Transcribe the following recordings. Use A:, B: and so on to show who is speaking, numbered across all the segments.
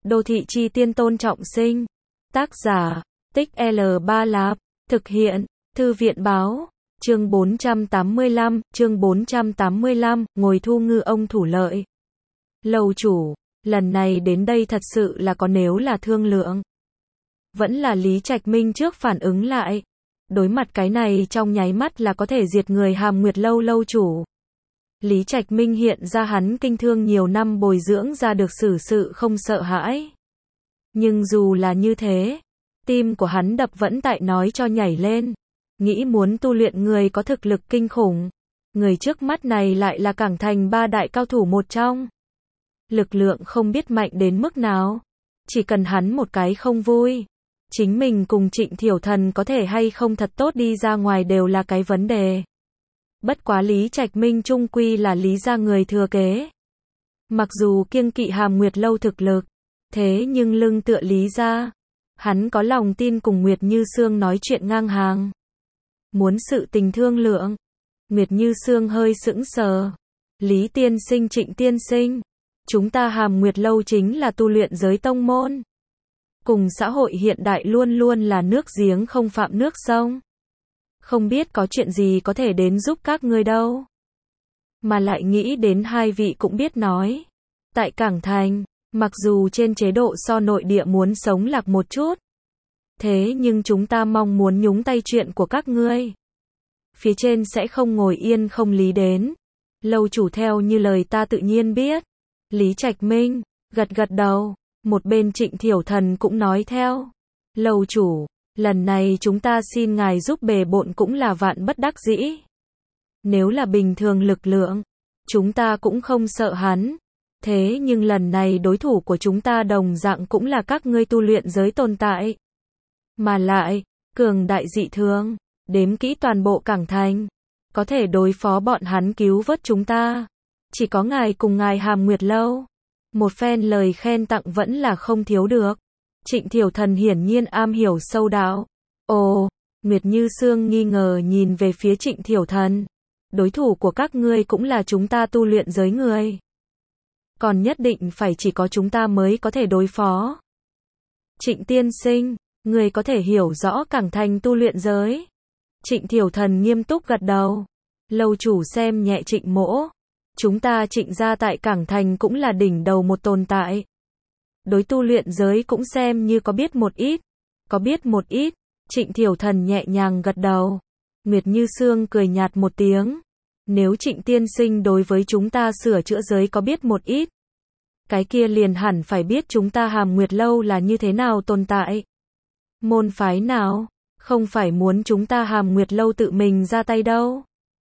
A: Đô thị chi tiên Tôn Trọng Sinh. Tác giả, Tích L3 Lạp. Thực hiện, Thư viện báo. Chương 485, ngồi thu ngư ông thủ lợi. Lầu chủ, lần này đến đây thật sự là có nếu là thương lượng. Vẫn là Lý Trạch Minh trước phản ứng lại. Đối mặt cái này trong nháy mắt là có thể diệt người Hàm Nguyệt Lâu lâu chủ. Lý Trạch Minh hiện ra hắn kinh thương nhiều năm bồi dưỡng ra được xử sự không sợ hãi. Nhưng dù là như thế, tim của hắn đập vẫn tại nói cho nhảy lên. Nghĩ muốn tu luyện người có thực lực kinh khủng. Người trước mắt này lại là Cảng Thành ba đại cao thủ một trong. Lực lượng không biết mạnh đến mức nào. Chỉ cần hắn một cái không vui. Chính mình cùng Trịnh Thiểu Thần có thể hay không thật tốt đi ra ngoài đều là cái vấn đề. Bất quá Lý Trạch Minh chung quy là Lý gia người thừa kế. Mặc dù kiêng kỵ Hàm Nguyệt Lâu thực lực, thế nhưng lưng tựa Lý gia, hắn có lòng tin cùng Nguyệt Như Sương nói chuyện ngang hàng. Muốn sự tình thương lượng. Nguyệt Như Sương hơi sững sờ. Lý tiên sinh, Trịnh tiên sinh, chúng ta Hàm Nguyệt Lâu chính là tu luyện giới tông môn. Cùng xã hội hiện đại luôn luôn là nước giếng không phạm nước sông. Không biết có chuyện gì có thể đến giúp các ngươi đâu. Mà lại nghĩ đến hai vị cũng biết nói. Tại Cảng Thành, mặc dù trên chế độ so nội địa muốn sống lạc một chút. Thế nhưng chúng ta mong muốn nhúng tay chuyện của các ngươi. Phía trên sẽ không ngồi yên không lý đến. Lâu chủ theo như lời ta tự nhiên biết. Lý Trạch Minh, gật gật đầu. Một bên Trịnh Thiểu Thần cũng nói theo. Lâu chủ, lần này chúng ta xin ngài giúp bề bộn cũng là vạn bất đắc dĩ. Nếu là bình thường lực lượng, chúng ta cũng không sợ hắn. Thế nhưng lần này đối thủ của chúng ta đồng dạng cũng là các ngươi tu luyện giới tồn tại. Mà lại, cường đại dị thường, đếm kỹ toàn bộ Cảng Thành. Có thể đối phó bọn hắn cứu vớt chúng ta. Chỉ có ngài cùng ngài Hàm Nguyệt Lâu. Một phen lời khen tặng vẫn là không thiếu được. Trịnh Thiểu Thần hiển nhiên am hiểu sâu đạo. Ồ, Nguyệt Như Sương nghi ngờ nhìn về phía Trịnh Thiểu Thần. Đối thủ của các ngươi cũng là chúng ta tu luyện giới người. Còn nhất định phải chỉ có chúng ta mới có thể đối phó. Trịnh tiên sinh, người có thể hiểu rõ Cảng Thành tu luyện giới. Trịnh Thiểu Thần nghiêm túc gật đầu. Lâu chủ xem nhẹ Trịnh mỗ. Chúng ta Trịnh gia tại Cảng Thành cũng là đỉnh đầu một tồn tại. Đối tu luyện giới cũng xem như có biết một ít. Có biết một ít. Trịnh Thiểu Thần nhẹ nhàng gật đầu. Nguyệt Như Sương cười nhạt một tiếng. Nếu Trịnh tiên sinh đối với chúng ta sửa chữa giới có biết một ít. Cái kia liền hẳn phải biết chúng ta Hàm Nguyệt Lâu là như thế nào tồn tại. Môn phái nào, không phải muốn chúng ta Hàm Nguyệt Lâu tự mình ra tay đâu.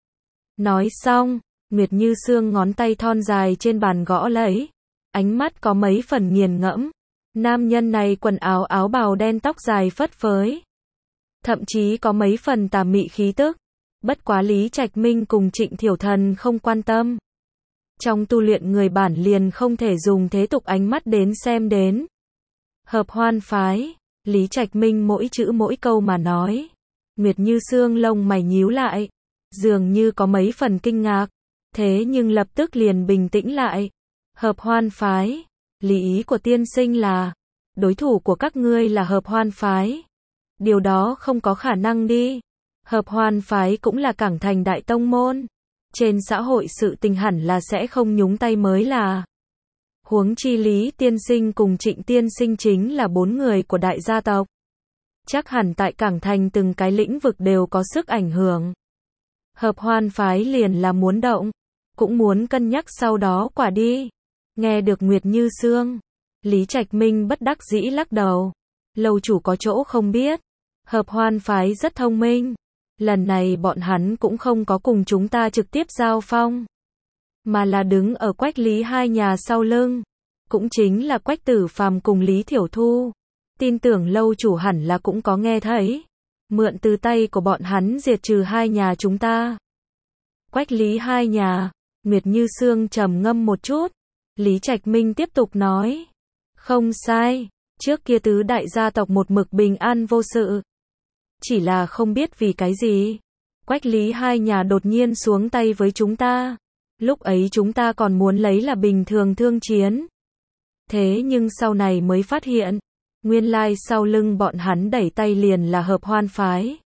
A: Nói xong, Nguyệt Như Sương ngón tay thon dài trên bàn gõ lấy. Ánh mắt có mấy phần nghiền ngẫm. Nam nhân này quần áo áo bào đen tóc dài phất phới. Thậm chí có mấy phần tà mị khí tức. Bất quá Lý Trạch Minh cùng Trịnh Thiểu Thần không quan tâm. Trong tu luyện người bản liền không thể dùng thế tục ánh mắt đến xem đến. Hợp hoan phái. Lý Trạch Minh mỗi chữ mỗi câu mà nói. Nguyệt Như Sương lông mày nhíu lại. Dường như có mấy phần kinh ngạc. Thế nhưng lập tức liền bình tĩnh lại. Hợp hoan phái. Lý ý của tiên sinh là. Đối thủ của các ngươi là hợp hoan phái. Điều đó không có khả năng đi. Hợp hoan phái cũng là Cảng Thành đại tông môn. Trên xã hội sự tình hẳn là sẽ không nhúng tay mới là. Huống chi Lý tiên sinh cùng Trịnh tiên sinh chính là 4 người của đại gia tộc. Chắc hẳn tại Cảng Thành từng cái lĩnh vực đều có sức ảnh hưởng. Hợp hoan phái liền là muốn động. Cũng muốn cân nhắc sau đó quả đi. Nghe được Nguyệt Như Sương. Lý Trạch Minh bất đắc dĩ lắc đầu. Lâu chủ có chỗ không biết. Hợp hoan phái rất thông minh. Lần này bọn hắn cũng không có cùng chúng ta trực tiếp giao phong. Mà là đứng ở Quách Lý hai nhà sau lưng. Cũng chính là Quách Tử Phàm cùng Lý Thiểu Thu. Tin tưởng lâu chủ hẳn là cũng có nghe thấy. Mượn từ tay của bọn hắn diệt trừ hai nhà chúng ta. Quách Lý hai nhà. Nguyệt Như Sương trầm ngâm một chút. Lý Trạch Minh tiếp tục nói. Không sai. Trước kia tứ đại gia tộc một mực bình an vô sự. Chỉ là không biết vì cái gì. Quách Lý hai nhà đột nhiên xuống tay với chúng ta. Lúc ấy chúng ta còn muốn lấy là bình thường thương chiến. Thế nhưng sau này mới phát hiện, nguyên lai sau lưng bọn hắn đẩy tay liền là Hợp Hoan phái.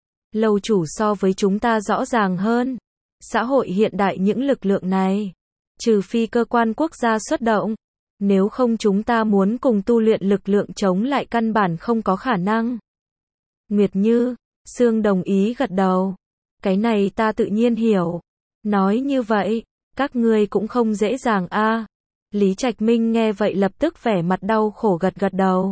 A: Lâu chủ so với chúng ta rõ ràng hơn. Xã hội hiện đại những lực lượng này, trừ phi cơ quan quốc gia xuất động, nếu không chúng ta muốn cùng tu luyện lực lượng chống lại căn bản không có khả năng. Nguyệt Như, Sương đồng ý gật đầu. Cái này ta tự nhiên hiểu. Nói như vậy, các ngươi cũng không dễ dàng a. Lý Trạch Minh nghe vậy lập tức vẻ mặt đau khổ gật gật đầu.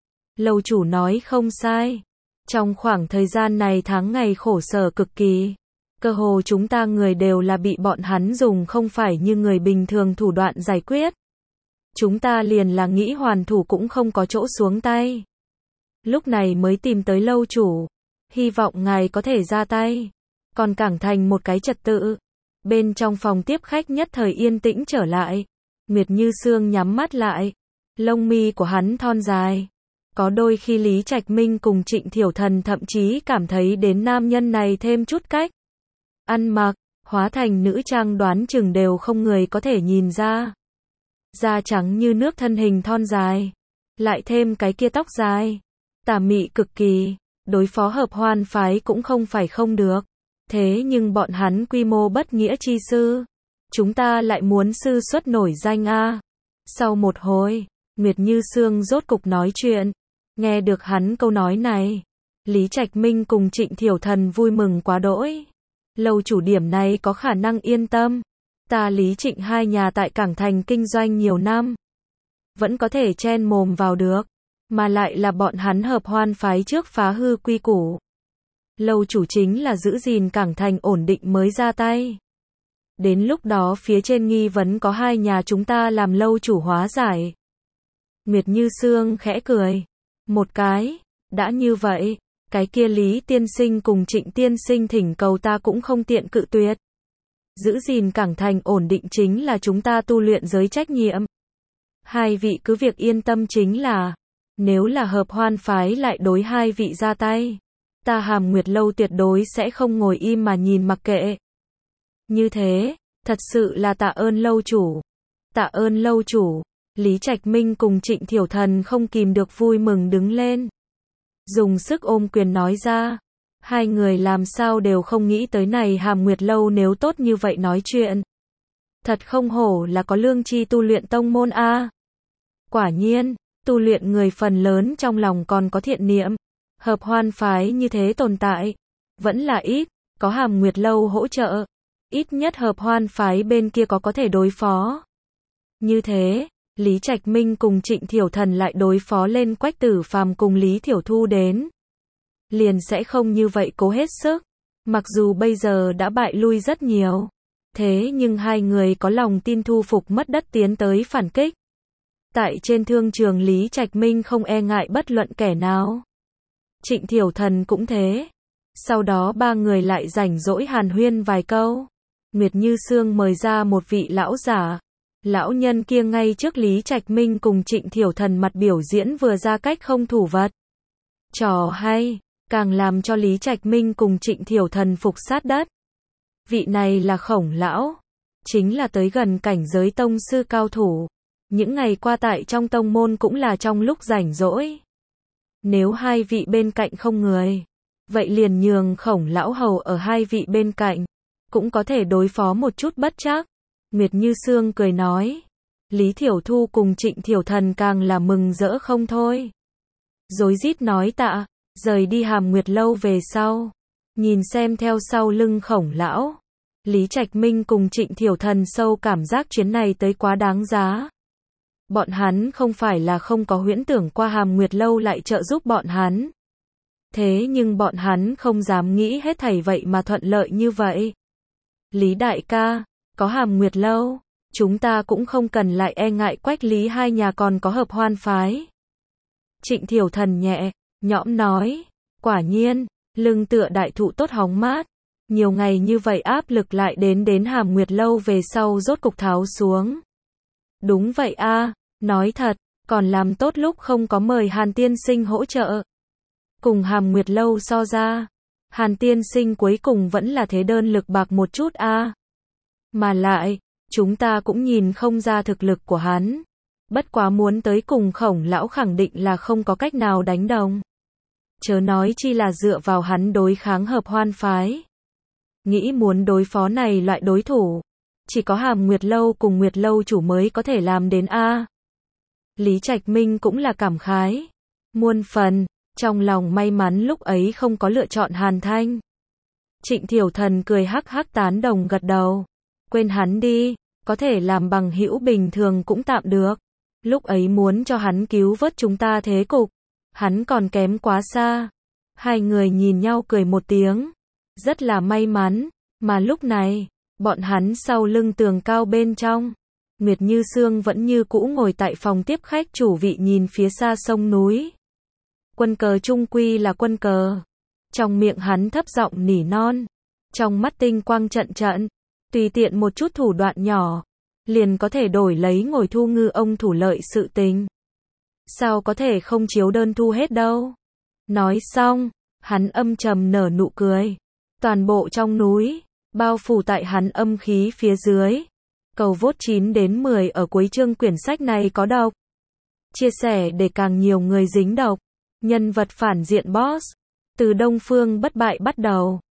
A: Lâu chủ nói không sai. Trong khoảng thời gian này tháng ngày khổ sở cực kỳ. Cơ hồ chúng ta người đều là bị bọn hắn dùng không phải như người bình thường thủ đoạn giải quyết. Chúng ta liền là nghĩ hoàn thủ cũng không có chỗ xuống tay. Lúc này mới tìm tới lâu chủ. Hy vọng ngài có thể ra tay. Còn cảng thành một cái trật tự. Bên trong phòng tiếp khách nhất thời yên tĩnh trở lại. Nguyệt Như Sương nhắm mắt lại. Lông mi của hắn thon dài. Có đôi khi Lý Trạch Minh cùng Trịnh Thiểu Thần thậm chí cảm thấy đến nam nhân này thêm chút cách ăn mặc, hóa thành nữ trang đoán chừng đều không người có thể nhìn ra. Da trắng như nước, thân hình thon dài, lại thêm cái kia tóc dài, tà mị cực kỳ, đối phó Hợp Hoan phái cũng không phải không được. Thế nhưng bọn hắn quy mô bất nghĩa chi sư, chúng ta lại muốn sư xuất nổi danh a. Sau một hồi, Nguyệt Như Sương rốt cục nói chuyện. Nghe được hắn câu nói này, Lý Trạch Minh cùng Trịnh Thiểu Thần vui mừng quá đỗi. Lâu chủ điểm này có khả năng yên tâm. Ta Lý Trịnh hai nhà tại Cảng Thành kinh doanh nhiều năm, vẫn có thể chen mồm vào được, mà lại là bọn hắn Hợp Hoan phái trước phá hư quy củ. Lâu chủ chính là giữ gìn Cảng Thành ổn định mới ra tay. Đến lúc đó phía trên nghi vấn có hai nhà chúng ta làm lâu chủ hóa giải. Nguyệt Như Sương khẽ cười. Một cái, đã như vậy, cái kia Lý tiên sinh cùng Trịnh tiên sinh thỉnh cầu ta cũng không tiện cự tuyệt. Giữ gìn Cảng Thành ổn định chính là chúng ta tu luyện giới trách nhiệm. Hai vị cứ việc yên tâm, chính là, nếu là Hợp Hoan phái lại đối hai vị ra tay, ta Hàm Nguyệt Lâu tuyệt đối sẽ không ngồi im mà nhìn mặc kệ. Như thế, thật sự là tạ ơn lâu chủ. Tạ ơn lâu chủ. Lý Trạch Minh cùng Trịnh Thiểu Thần không kìm được vui mừng đứng lên. Dùng sức ôm quyền nói ra. Hai người làm sao đều không nghĩ tới này Hàm Nguyệt Lâu nếu tốt như vậy nói chuyện. Thật không hổ là có lương tri tu luyện tông môn a. Quả nhiên, tu luyện người phần lớn trong lòng còn có thiện niệm. Hợp Hoan phái như thế tồn tại, vẫn là ít, có Hàm Nguyệt Lâu hỗ trợ. Ít nhất Hợp Hoan phái bên kia có thể đối phó. Như thế, Lý Trạch Minh cùng Trịnh Thiểu Thần lại đối phó lên Quách Tử Phàm cùng Lý Thiểu Thu đến. Liền sẽ không như vậy cố hết sức. Mặc dù bây giờ đã bại lui rất nhiều. Thế nhưng hai người có lòng tin thu phục mất đất tiến tới phản kích. Tại trên thương trường Lý Trạch Minh không e ngại bất luận kẻ nào. Trịnh Thiểu Thần cũng thế. Sau đó ba người lại rảnh rỗi hàn huyên vài câu. Nguyệt Như Sương mời ra một vị lão giả. Lão nhân kia ngay trước Lý Trạch Minh cùng Trịnh Thiểu Thần mặt biểu diễn vừa ra cách không thủ vật. Trò hay, càng làm cho Lý Trạch Minh cùng Trịnh Thiểu Thần phục sát đất. Vị này là Khổng lão, chính là tới gần cảnh giới tông sư cao thủ. Những ngày qua tại trong tông môn cũng là trong lúc rảnh rỗi. Nếu hai vị bên cạnh không người, vậy liền nhường Khổng lão hầu ở hai vị bên cạnh, cũng có thể đối phó một chút bất trắc. Nguyệt Như Sương cười nói. Lý Thiểu Thu cùng Trịnh Thiểu Thần càng là mừng rỡ không thôi. Rối rít nói tạ, rời đi Hàm Nguyệt Lâu về sau. Nhìn xem theo sau lưng Khổng lão. Lý Trạch Minh cùng Trịnh Thiểu Thần sâu cảm giác chuyến này tới quá đáng giá. Bọn hắn không phải là không có huyễn tưởng qua Hàm Nguyệt Lâu lại trợ giúp bọn hắn. Thế nhưng bọn hắn không dám nghĩ hết thảy vậy mà thuận lợi như vậy. Lý đại ca, có Hàm Nguyệt Lâu, chúng ta cũng không cần lại e ngại Quách Lý hai nhà còn có Hợp Hoan phái. Trịnh Thiểu Thần nhẹ nhõm nói. Quả nhiên, lưng tựa đại thụ tốt hóng mát. Nhiều ngày như vậy áp lực lại đến Hàm Nguyệt Lâu về sau rốt cục tháo xuống. Đúng vậy a, nói thật, còn làm tốt lúc không có mời Hàn tiên sinh hỗ trợ. Cùng Hàm Nguyệt Lâu so ra, Hàn tiên sinh cuối cùng vẫn là thế đơn lực bạc một chút a. Mà lại, chúng ta cũng nhìn không ra thực lực của hắn. Bất quá muốn tới cùng Khổng lão khẳng định là không có cách nào đánh đồng. Chớ nói chi là dựa vào hắn đối kháng Hợp Hoan phái. Nghĩ muốn đối phó này loại đối thủ, chỉ có Hàm Nguyệt Lâu cùng Nguyệt Lâu chủ mới có thể làm đến a. Lý Trạch Minh cũng là cảm khái muôn phần, trong lòng may mắn lúc ấy không có lựa chọn Hàn Thanh. Trịnh Thiểu Thần cười hắc hắc tán đồng gật đầu. Quên hắn đi, có thể làm bằng hữu bình thường cũng tạm được. Lúc ấy muốn cho hắn cứu vớt chúng ta thế cục, hắn còn kém quá xa. Hai người nhìn nhau cười một tiếng, rất là may mắn, mà lúc này, bọn hắn sau lưng tường cao bên trong, Nguyệt Như Sương vẫn như cũ ngồi tại phòng tiếp khách chủ vị nhìn phía xa sông núi. Quân cờ trung quy là quân cờ. Trong miệng hắn thấp giọng nỉ non, trong mắt tinh quang trận trận, tùy tiện một chút thủ đoạn nhỏ, liền có thể đổi lấy ngồi thu ngư ông thủ lợi sự tình. Sao có thể không chiếu đơn thu hết đâu. Nói xong, hắn âm trầm nở nụ cười. Toàn bộ trong núi, bao phủ tại hắn âm khí phía dưới. Cầu vote 9 đến 10 ở cuối chương quyển sách này có độc. Chia sẻ để càng nhiều người dính độc. Nhân vật phản diện boss. Từ Đông Phương Bất Bại bắt đầu.